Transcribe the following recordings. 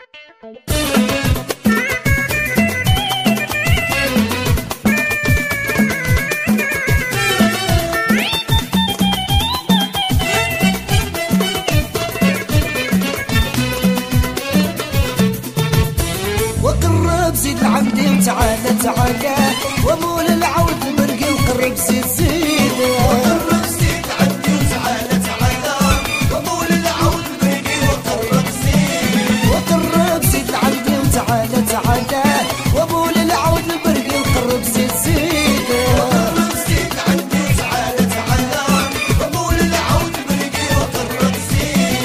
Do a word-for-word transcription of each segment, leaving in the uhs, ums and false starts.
وقرب زيد العمدي وتعالى تعالى ومول العود المرقي وقرب زيد زيد وقرب زيد العمدي وتعالى تعالى ومول العود المرقي وقرب زيد وقرب زيد العمدي وتعالى تعالى ومول العود المرقي وقرب زيد زيد وقرب زيد العمدي وتعالى تعالى ومول العود المرقي وقرب زيد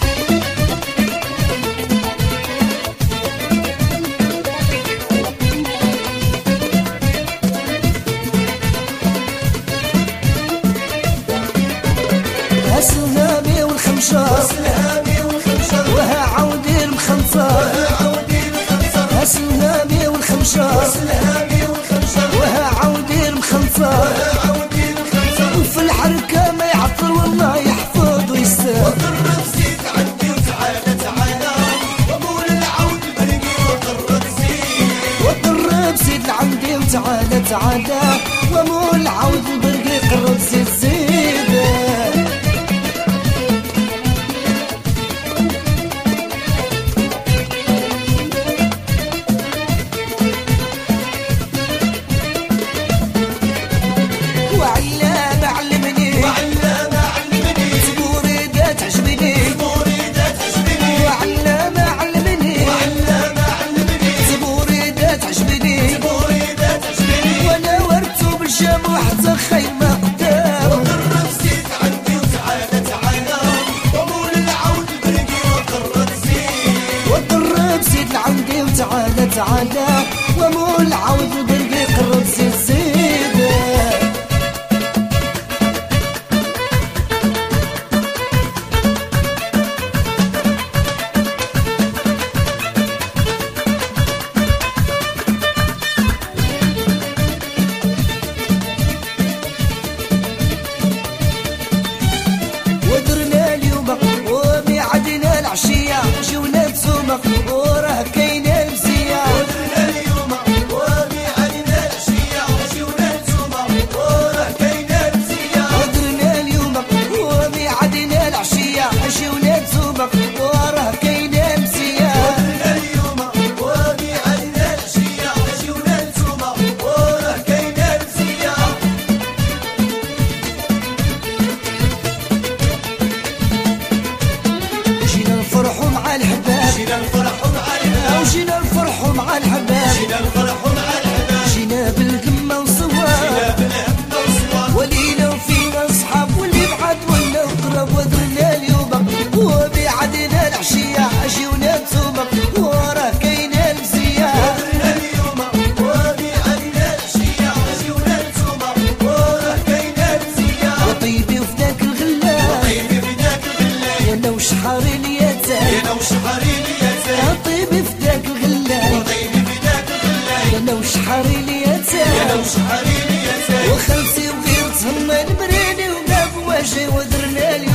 السلامي والخمشار السلامي والخمشار وها عودي المخنصر عودي الخمسة السلامي والخمشار السلامي والخمشة وها عودي المخنصر عودي الخمسة وفي الحركة ما يعطل والله يحفظ ويستر وقرب زيد عندي وتعالى تعالى ومول العود المرقي وقرب زيد وقرب زيد العمدي وتعالى تعالى ومول العود البرقي قرب زيد زيد وعلام علمني وعلام علمني تبوريدة تعجبني مريدة تجبني وعلام علمني وعلام علمني تبوريدة تعجبني مريدة تجبني وانا ورثو بالجامع حتى خيمة قدام وقرب زيد عندي وتعالى تعالى ومول العود المرقي وقرب زيد وقرب زيد العمدي وتعالى تعالى ومول العود البرقي قرب زيد زيد ودرنا اليوم وميعادنا العشية جونا نتوما وراه كاينة المزية ودرنا اليوم وميعادنا العشية وجيونا نتوما وراه كاينة مزية ودرنا اليوم وميعادنا العشية جونا نتوما وراه كاينة المزية ودرنا اليوم وميعادنا العشية وجيونا نتوما وراه كاينة مزية جينا نفرحوا مع الحباب جينا نفرحوا مع الحباب أو جينا نفرحوا مع الحباب جينا نفرحوا مع الحباب جينا بالقمة وصواب جينا بالهم وصواب ولينا وفينا صحاب واللي بعد ولا قرب ودرنا اليوم وبيعدنا العشية جيونا نتوما وراه كاينة المزية ودرنا اليوم وميعادنا العشية وجيونا نتوما وراه كاينة مزية وطيبي وفي ذاك الغلاب طيبي في ذاك الغلال يا انا وشحاري اليتام يا لو شحري لي يا طيبي في ذاك الغلاب طيبي في ذاك الغلال يا انا وشحاري يا اليتام لو شحري لي وخلتي وغيرتهم البريني وما بواجي ودرنا